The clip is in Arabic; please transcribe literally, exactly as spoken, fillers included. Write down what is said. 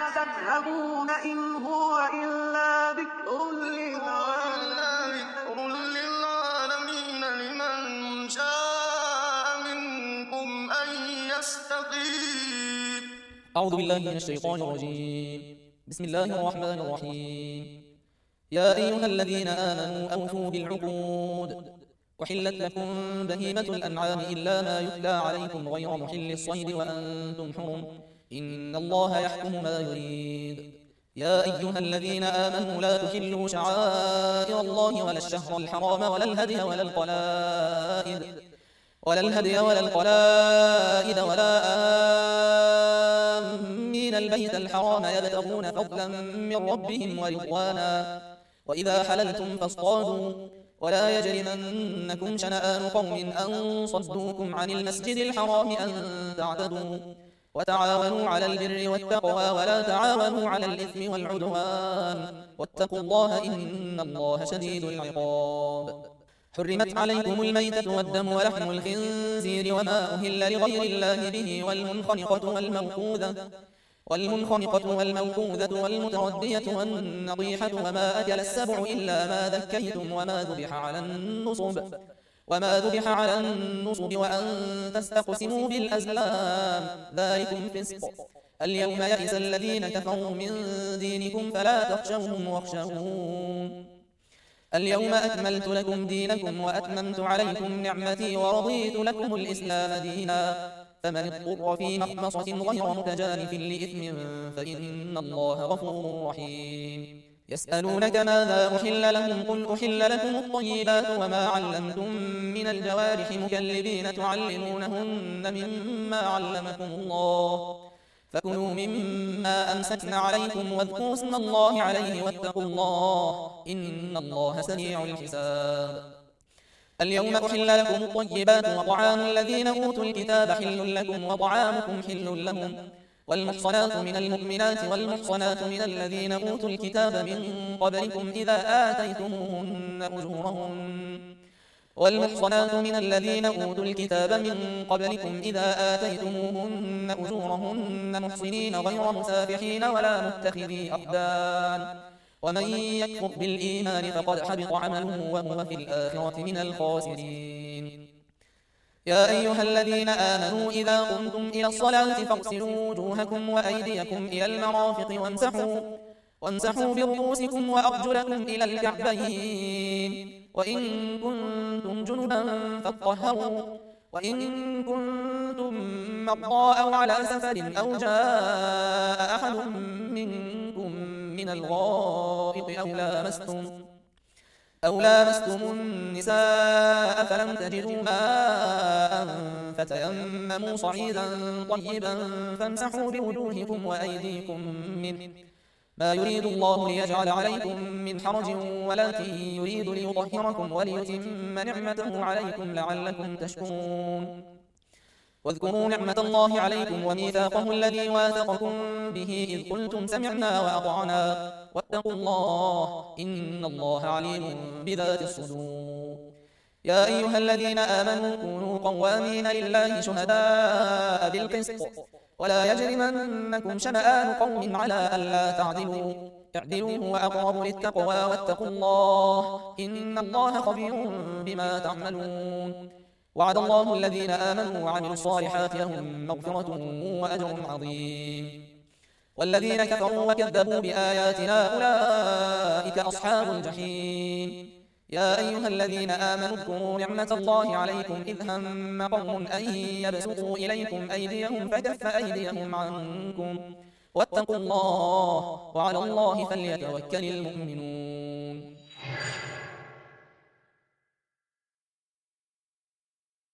تذهبون إن هو إلا ذكر للعالمين لمن شاء منكم أن يستقيم. أعوذ بالله من الشيطان الرجيم. بسم الله الرحمن الرحيم. يا أيها الذين آمنوا أوفوا بالعقود وحلت لكم بهيمة الأنعام إلا ما يتلى عليكم غير محل الصيد وأنتم حرم إن الله يحكم ما يريد. يا أيها الذين آمنوا لا تحلوا شعائر الله ولا الشهر الحرام ولا الهدي ولا القلائد ولا الهدي ولا القلائد ولا آمين البيت الحرام يبتغون فضلا من ربهم ورضوانا وإذا حللتم فاصطادوا ولا يجرمنكم شنآن قوم أن صدوكم عن المسجد الحرام أن تعتدوا وتعاونوا على البر والتقوى ولا تعاونوا على الإثم والعدوان واتقوا الله إن الله شديد العقاب. حرمت عليكم الميتة والدم ولحم الخنزير وما أهل لغير الله به والمنخنقة والموقوذة والمنخنقة والموقوذة والمتردية والنطيحة وما أكل السبع إلا ما ذكيتم وما ذبح على النصب وما ذبح على النصب وأن تستقسموا بالأزلام ذلكم فسق. اليوم يئس الذين كفروا من دينكم فلا تخشوهم واخشون. اليوم أكملت لكم دينكم وأتممت عليكم نعمتي ورضيت لكم الإسلام دينا فمن اضطر في مخمصة غير متجانف لإثم فإن الله غفور رحيم. يسألونك ماذا أحل لهم قل أحل لكم الطيبات وما علمتم من الجوارح مكلبين تعلمونهن مما علمكم الله فكلوا مما أمسكن عليكم واذكروا اسم الله عليه واتقوا الله إن الله سريع الحساب. اليوم أحل لكم الطيبات وطعام الذين أوتوا الكتاب حل لكم وطعامكم حل لهم والمحصنات من المؤمنات والمحصنات من الذين أوتوا الكتاب من قبلكم إذا آتيتموهن أجورهن والمحصنات من الذين أوتوا الكتاب من قبلكم إذا آتيتموهن أجورهن محصنين غير مسافحين ولا متخذي أخدان ومن يكفر بالإيمان فقد حبط عمله وهو في الآخرة من الخاسرين. يا أيها الذين آمنوا إذا قمتم إلى الصلاة فاغسلوا وجوهكم وأيديكم إلى المرافق وامسحوا, وامسحوا برؤوسكم وأرجلكم إلى الكعبين وإن كنتم جنبا فاطهروا وإن كنتم مرضى أو على سفر أو جاء أحد منكم من الغائط أو لامستم أو لامستم النساء فلم تجدوا ماء فتيمموا صعيدا طيبا فامسحوا بوجوهكم وأيديكم منه ما يريد الله ليجعل عليكم من حرج ولكن يريد ليطهركم وليتم نعمته عليكم لعلكم تشكرون. واذكروا نعمة الله عليكم وميثاقه الذي واثقكم به إذ قلتم سمعنا وأطعنا واتقوا الله إن الله عليم بذات الصدور. يا أيها الذين آمنوا كونوا قوامين لله شهداء بالقسط ولا يجرمنكم شنآن قوم على ألا تعدلوا اعدلوا هو أقرب للتقوى واتقوا الله إن الله خبير بما تعملون. وعد الله الذين آمنوا وعملوا الصالحات لهم مغفرة وأجر عظيم والذين كفروا وكذبوا بآياتنا أولئك أصحاب الجحيم. يا أيها الذين آمنوا اذكروا نعمة الله عليكم إذ هم قوم أن يبسطوا إليكم أيديهم فكف أيديهم عنكم واتقوا الله وعلى الله فليتوكل المؤمنون.